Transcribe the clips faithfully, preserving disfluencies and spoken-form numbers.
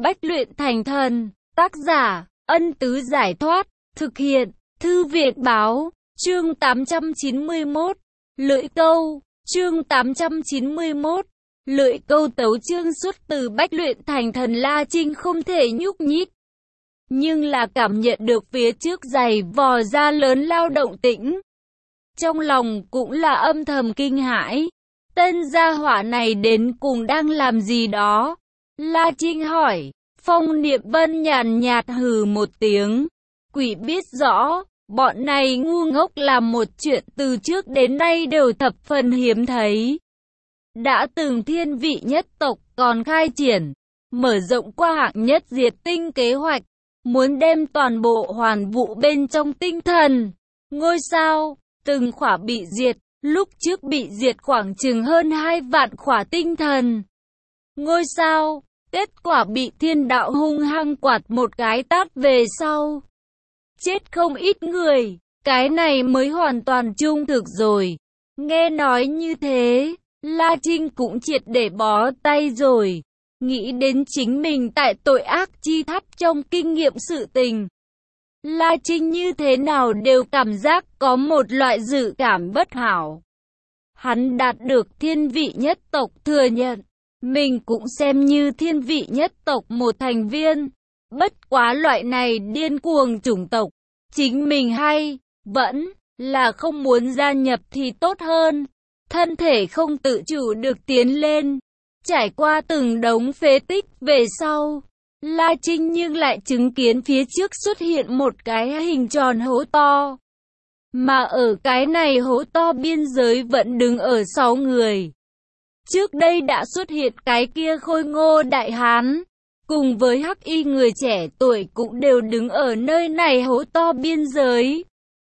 Bách luyện thành thần. Tác giả, Ân Tứ Giải Thoát. Thực hiện, Thư Viện Báo. Chương tám trăm chín mươi mốt. Lưỡi câu. Chương tám trăm chín mươi mốt. Lưỡi câu tấu chương xuất từ Bách luyện thành thần. La Trinh không thể nhúc nhích, nhưng là cảm nhận được phía trước giày vò ra lớn lao động tĩnh. Trong lòng cũng là âm thầm kinh hãi. Tên gia hỏa này đến cùng đang làm gì đó? La Trinh hỏi. Phong Niệm Vân nhàn nhạt hừ một tiếng. Quỷ biết rõ, bọn này ngu ngốc làm một chuyện từ trước đến nay đều thập phần hiếm thấy. Đã từng thiên vị nhất tộc còn khai triển, mở rộng qua hạng nhất diệt tinh kế hoạch, muốn đem toàn bộ hoàn vũ bên trong tinh thần ngôi sao, từng khỏa bị diệt, lúc trước bị diệt khoảng chừng hơn hai vạn khỏa tinh thần ngôi sao, kết quả bị thiên đạo hung hăng quạt một cái tát về sau. Chết không ít người, cái này mới hoàn toàn trung thực rồi. Nghe nói như thế, La Trinh cũng triệt để bó tay rồi. Nghĩ đến chính mình tại tội ác chi tháp trong kinh nghiệm sự tình, La Trinh như thế nào đều cảm giác có một loại dự cảm bất hảo. Hắn đạt được thiên vị nhất tộc thừa nhận, mình cũng xem như thiên vị nhất tộc một thành viên. Bất quá loại này điên cuồng chủng tộc, chính mình hay vẫn là không muốn gia nhập thì tốt hơn. Thân thể không tự chủ được tiến lên, trải qua từng đống phế tích về sau, La Trinh nhưng lại chứng kiến phía trước xuất hiện một cái hình tròn hố to. Mà ở cái này hố to biên giới vẫn đứng ở sáu người. Trước đây đã xuất hiện cái kia khôi ngô đại hán, cùng với hắc y người trẻ tuổi cũng đều đứng ở nơi này hố to biên giới.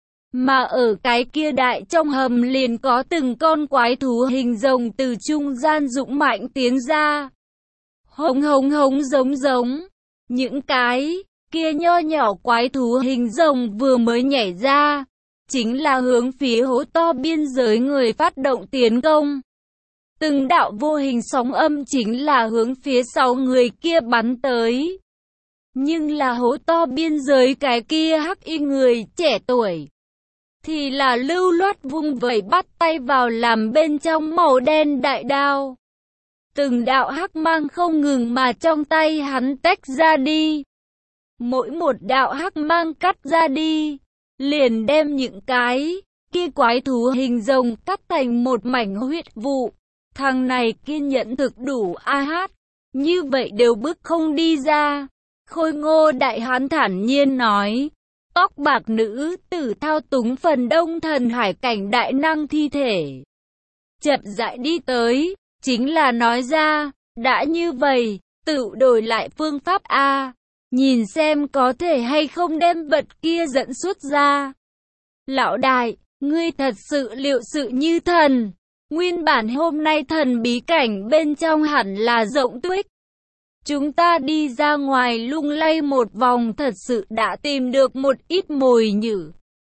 Mà ở cái kia đại trong hầm liền có từng con quái thú hình rồng từ trung gian dũng mạnh tiến ra. Hống hống hống giống giống. Những cái kia nho nhỏ quái thú hình rồng vừa mới nhảy ra, chính là hướng phía hố to biên giới người phát động tiến công. Từng đạo vô hình sóng âm chính là hướng phía sau người kia bắn tới. Nhưng là hố to biên giới cái kia hắc y người trẻ tuổi thì là lưu loát vung vẩy bắt tay vào làm bên trong màu đen đại đao. Từng đạo hắc mang không ngừng mà trong tay hắn tách ra đi. Mỗi một đạo hắc mang cắt ra đi, liền đem những cái kia quái thú hình rồng cắt thành một mảnh huyết vụ. Thằng này kiên nhẫn thực đủ a hát, như vậy đều bước không đi ra. Khôi ngô đại hán thản nhiên nói. Tóc bạc nữ tử thao túng phần đông thần hải cảnh đại năng thi thể, chậm rãi đi tới, chính là nói ra, đã như vậy, tự đổi lại phương pháp A, nhìn xem có thể hay không đem vật kia dẫn xuất ra. Lão đại, ngươi thật sự liệu sự như thần, nguyên bản hôm nay thần bí cảnh bên trong hẳn là rộng tuyết. Chúng ta đi ra ngoài lung lay một vòng thật sự đã tìm được một ít mồi nhử.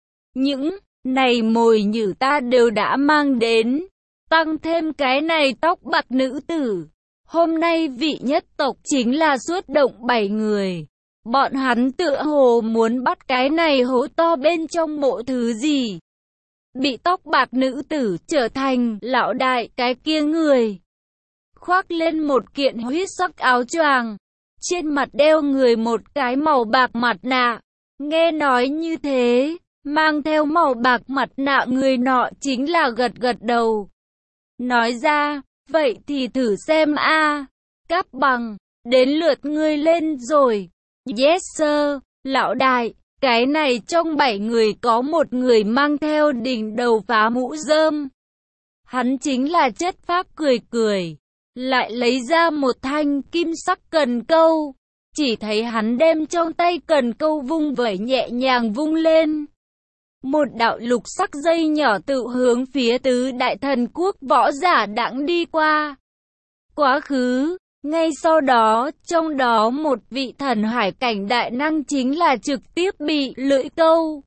Những này mồi nhử ta đều đã mang đến. Tăng thêm cái này tóc bạc nữ tử. Hôm nay vị nhất tộc chính là xuất động bảy người. Bọn hắn tựa hồ muốn bắt cái này hố to bên trong mộ thứ gì. Bị tóc bạc nữ tử trở thành lão đại cái kia người. Khoác lên một kiện huyết sắc áo choàng, trên mặt đeo người một cái màu bạc mặt nạ. Nghe nói như thế, mang theo màu bạc mặt nạ người nọ chính là gật gật đầu. Nói ra, vậy thì thử xem a. Cáp Bằng, đến lượt ngươi lên rồi. Yes sir, lão đại, cái này trong bảy người có một người mang theo đỉnh đầu phá mũ rơm. Hắn chính là Chất Phác cười cười. Lại lấy ra một thanh kim sắc cần câu. Chỉ thấy hắn đem trong tay cần câu vung vẩy nhẹ nhàng vung lên. Một đạo lục sắc dây nhỏ tự hướng phía tứ đại thần quốc võ giả đãng đi qua. Quá khứ, ngay sau đó, trong đó một vị thần hải cảnh đại năng chính là trực tiếp bị lưỡi câu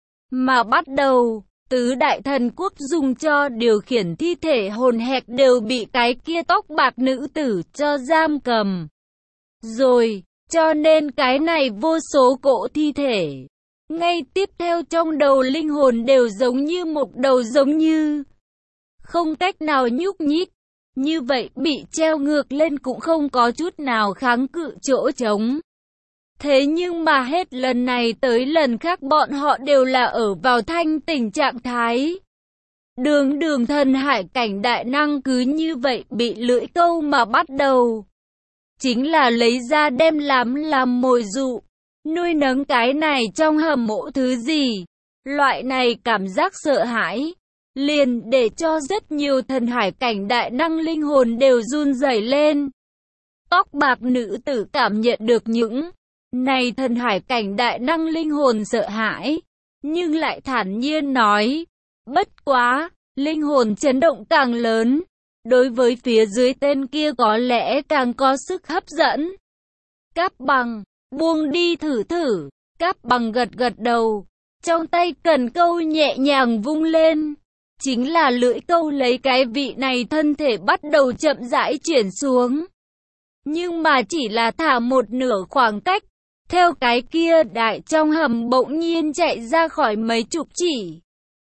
mà bắt đầu. Tứ đại thần quốc dùng cho điều khiển thi thể hồn hẹc đều bị cái kia tóc bạc nữ tử cho giam cầm. rồi, cho nên cái này vô số cỗ thi thể. Ngay tiếp theo trong đầu linh hồn đều giống như một đầu giống như không cách nào nhúc nhích. Như vậy bị treo ngược lên cũng không có chút nào kháng cự chỗ trống. Thế nhưng mà hết lần này tới lần khác bọn họ đều là ở vào thanh tỉnh trạng thái. Đường đường thần hải cảnh đại năng cứ như vậy bị lưỡi câu mà bắt đầu. Chính là lấy ra đem làm làm mồi dụ. Nuôi nấng cái này trong hầm mộ thứ gì. Loại này cảm giác sợ hãi. Liền để cho rất nhiều thần hải cảnh đại năng linh hồn đều run rẩy lên. Tóc bạc nữ tử cảm nhận được những này thần hải cảnh đại năng linh hồn sợ hãi. Nhưng lại thản nhiên nói. Bất quá, linh hồn chấn động càng lớn. Đối với phía dưới tên kia có lẽ càng có sức hấp dẫn. Cáp Bằng, buông đi thử thử. Cáp Bằng gật gật đầu. Trong tay cần câu nhẹ nhàng vung lên. Chính là lưỡi câu lấy cái vị này thân thể bắt đầu chậm rãi chuyển xuống. Nhưng mà chỉ là thả một nửa khoảng cách. Theo cái kia đại trong hầm bỗng nhiên chạy ra khỏi mấy chục chỉ.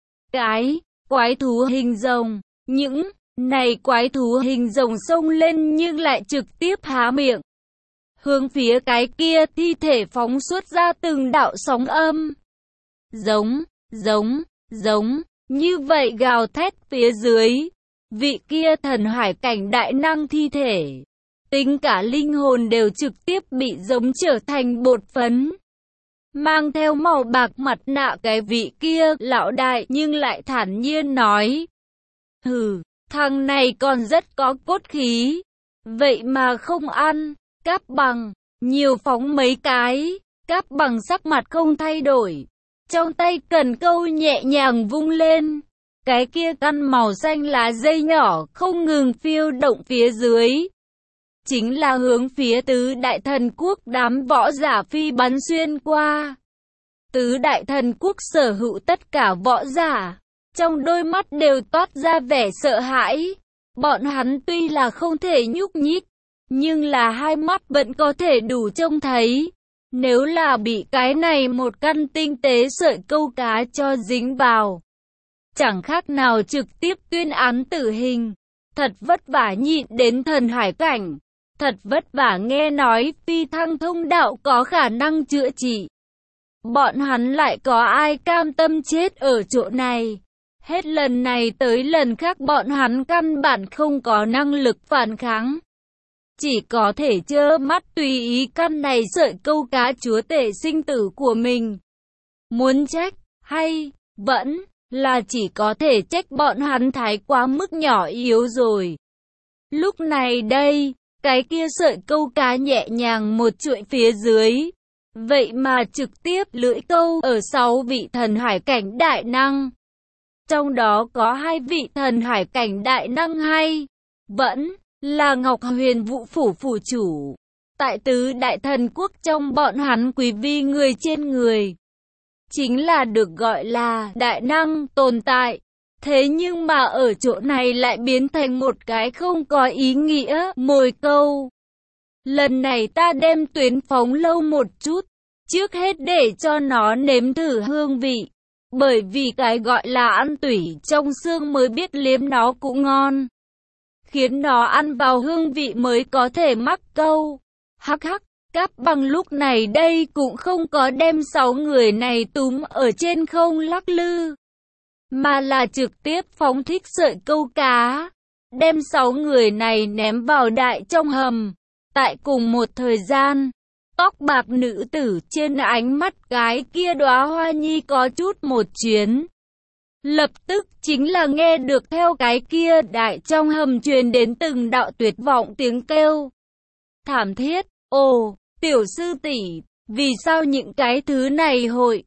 Cái quái thú hình rồng. Những này quái thú hình rồng xông lên nhưng lại trực tiếp há miệng. Hướng phía cái kia thi thể phóng xuất ra từng đạo sóng âm. Giống, giống, giống. Như vậy gào thét phía dưới. Vị kia thần hải cảnh đại năng thi thể. Tính cả linh hồn đều trực tiếp bị giống trở thành bột phấn. Mang theo màu bạc mặt nạ cái vị kia lão đại nhưng lại thản nhiên nói. Hừ, thằng này còn rất có cốt khí. Vậy mà không ăn. Cáp Bằng, nhiều phóng mấy cái. Cáp Bằng sắc mặt không thay đổi. Trong tay cần câu nhẹ nhàng vung lên. Cái kia căn màu xanh lá dây nhỏ không ngừng phiêu động phía dưới. Chính là hướng phía tứ đại thần quốc đám võ giả phi bắn xuyên qua. Tứ đại thần quốc sở hữu tất cả võ giả. Trong đôi mắt đều toát ra vẻ sợ hãi. Bọn hắn tuy là không thể nhúc nhích. Nhưng là hai mắt vẫn có thể đủ trông thấy. Nếu là bị cái này một căn tinh tế sợi câu cá cho dính vào. Chẳng khác nào trực tiếp tuyên án tử hình. Thật vất vả nhịn đến thần hải cảnh. Thật vất vả nghe nói phi thăng thông đạo có khả năng chữa trị. Bọn hắn lại có ai cam tâm chết ở chỗ này. Hết lần này tới lần khác bọn hắn căn bản không có năng lực phản kháng. Chỉ có thể trơ mắt tùy ý căn này sợi câu cá chúa tể sinh tử của mình. Muốn trách, hay, vẫn, là chỉ có thể trách bọn hắn thái quá mức nhỏ yếu rồi. Lúc này đây, cái kia sợi câu cá nhẹ nhàng một chuỗi phía dưới. Vậy mà trực tiếp lưỡi câu ở sáu vị thần hải cảnh đại năng. Trong đó có hai vị thần hải cảnh đại năng hay, vẫn là Ngọc Huyền Vũ Phủ Phủ Chủ. Tại tứ đại thần quốc trong bọn hắn quý vi người trên người. Chính là được gọi là đại năng tồn tại. Thế nhưng mà ở chỗ này lại biến thành một cái không có ý nghĩa mồi câu. Lần này ta đem tuyến phóng lâu một chút. Trước hết để cho nó nếm thử hương vị. Bởi vì cái gọi là ăn tủy trong xương mới biết liếm nó cũng ngon. Khiến nó ăn vào hương vị mới có thể mắc câu. Hắc hắc, Cáp Bằng lúc này đây cũng không có đem sáu người này túm ở trên không lắc lư. Mà là trực tiếp phóng thích sợi câu cá. Đem sáu người này ném vào đại trong hầm. Tại cùng một thời gian, tóc bạc nữ tử trên ánh mắt cái kia đóa hoa nhi có chút một chuyến. Lập tức chính là nghe được theo cái kia đại trong hầm truyền đến từng đạo tuyệt vọng tiếng kêu. Thảm thiết, ồ, tiểu sư tỷ, vì sao những cái thứ này hội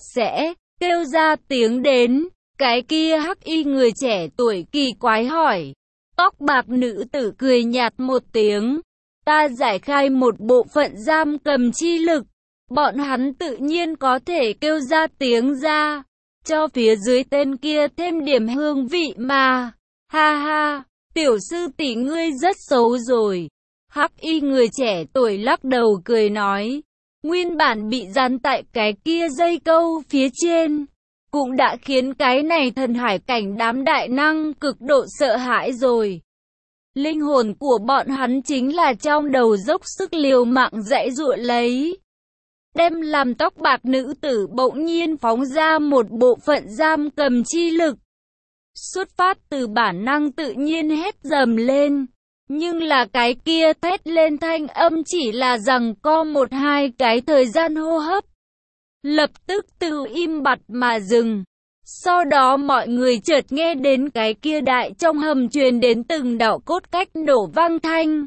sẽ kêu ra tiếng đến? Cái kia hắc y người trẻ tuổi kỳ quái hỏi. Tóc bạc nữ tử cười nhạt một tiếng. Ta giải khai một bộ phận giam cầm chi lực. Bọn hắn tự nhiên có thể kêu ra tiếng ra. Cho phía dưới tên kia thêm điểm hương vị mà. Ha ha, tiểu sư tỷ ngươi rất xấu rồi. Hắc y người trẻ tuổi lắc đầu cười nói, nguyên bản bị dán tại cái kia dây câu phía trên, cũng đã khiến cái này thần hải cảnh đám đại năng cực độ sợ hãi rồi. Linh hồn của bọn hắn chính là trong đầu dốc sức liều mạng giãy giụa lấy. Đem làm tóc bạc nữ tử bỗng nhiên phóng ra một bộ phận giam cầm chi lực. Xuất phát từ bản năng tự nhiên hét dầm lên. Nhưng là cái kia thét lên thanh âm chỉ là rằng co một hai cái thời gian hô hấp. Lập tức từ im bặt mà dừng. Sau đó mọi người chợt nghe đến cái kia đại trong hầm truyền đến từng đạo cốt cách nổ vang thanh.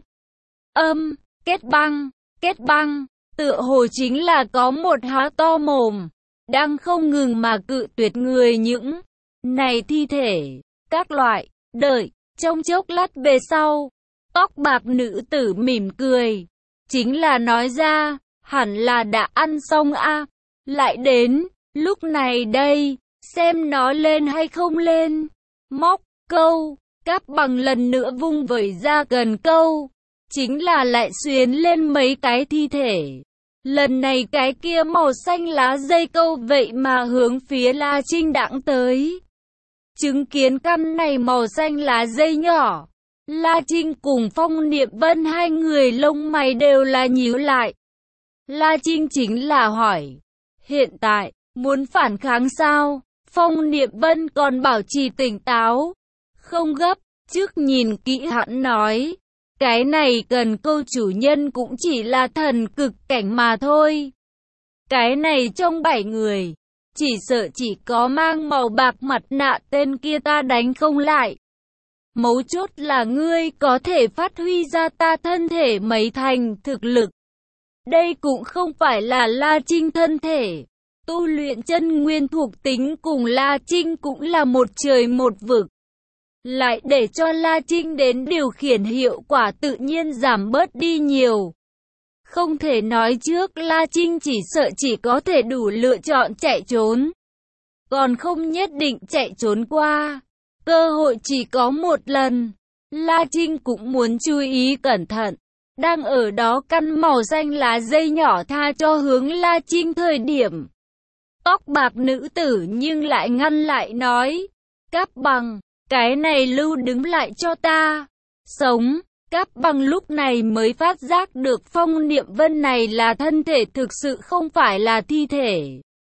Âm, kết băng, kết băng, tựa hồ chính là có một há to mồm, đang không ngừng mà cự tuyệt người những này thi thể, các loại, đợi, trong chốc lát về sau. Tóc bạc nữ tử mỉm cười, chính là nói ra, hẳn là đã ăn xong a, lại đến, lúc này đây, xem nó lên hay không lên. Móc, câu, Cáp Bằng lần nữa vung vẩy ra gần câu, chính là lại xuyến lên mấy cái thi thể. Lần này cái kia màu xanh lá dây câu vậy mà hướng phía La Trinh đãng tới. Chứng kiến căn này màu xanh lá dây nhỏ, La Trinh cùng Phong Niệm Vân hai người lông mày đều là nhíu lại. La Trinh chính là hỏi, hiện tại, muốn phản kháng sao? Phong Niệm Vân còn bảo trì tỉnh táo, không gấp, trước nhìn kỹ hắn nói, cái này cần câu chủ nhân cũng chỉ là thần cực cảnh mà thôi. Cái này trong bảy người, chỉ sợ chỉ có mang màu bạc mặt nạ tên kia ta đánh không lại. Mấu chốt là ngươi có thể phát huy ra ta thân thể mấy thành thực lực. Đây cũng không phải là La Trinh thân thể. Tu luyện chân nguyên thuộc tính cùng La Trinh cũng là một trời một vực. Lại để cho La Trinh đến điều khiển hiệu quả tự nhiên giảm bớt đi nhiều. Không thể nói trước La Trinh chỉ sợ chỉ có thể đủ lựa chọn chạy trốn. Còn không nhất định chạy trốn qua. Cơ hội chỉ có một lần. La Trinh cũng muốn chú ý cẩn thận. Đang ở đó căn màu xanh lá dây nhỏ tha cho hướng La Trinh thời điểm. Tóc bạc nữ tử nhưng lại ngăn lại nói. Cáp Bằng, cái này lưu đứng lại cho ta. Sống, Cáp Bằng lúc này mới phát giác được Phong Niệm Vân này là thân thể thực sự không phải là thi thể.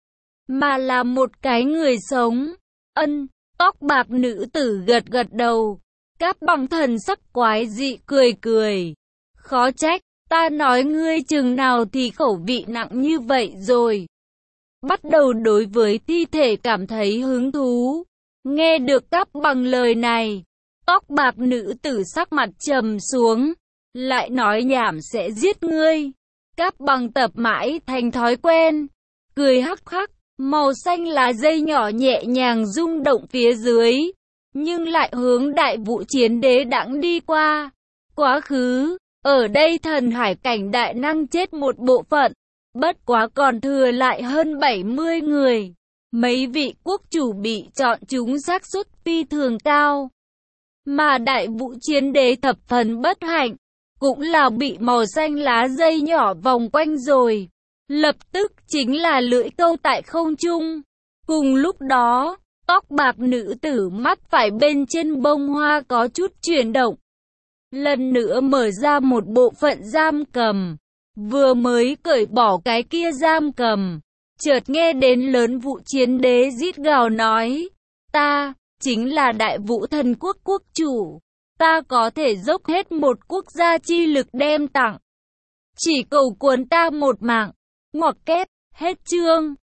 Mà là một cái người sống. Ân, tóc bạc nữ tử gật gật đầu. Cáp Bằng thần sắc quái dị cười cười. Khó trách, ta nói ngươi chừng nào thì khẩu vị nặng như vậy rồi. Bắt đầu đối với thi thể cảm thấy hứng thú. Nghe được Cáp Bằng lời này, tóc bạc nữ tử sắc mặt trầm xuống, lại nói nhảm sẽ giết ngươi. Cáp Bằng tập mãi thành thói quen, cười hắc hắc, màu xanh lá dây nhỏ nhẹ nhàng rung động phía dưới, nhưng lại hướng Đại Vũ Chiến Đế đãng đi qua. Quá khứ, ở đây thần hải cảnh đại năng chết một bộ phận, bất quá còn thừa lại hơn bảy mươi người. Mấy vị quốc chủ bị chọn chúng xác suất phi thường cao. Mà Đại Vũ Chiến Đế thập phần bất hạnh, cũng là bị màu xanh lá dây nhỏ vòng quanh rồi. Lập tức chính là lưỡi câu tại không trung. Cùng lúc đó, tóc bạc nữ tử mắt phải bên trên bông hoa có chút chuyển động. Lần nữa mở ra một bộ phận giam cầm. Vừa mới cởi bỏ cái kia giam cầm, chợt nghe đến Lớn Vũ Chiến Đế rít gào nói, ta, chính là Đại Vũ Thần Quốc quốc chủ, ta có thể dốc hết một quốc gia chi lực đem tặng. Chỉ cầu cuốn ta một mạng, ngoặc kép, hết chương.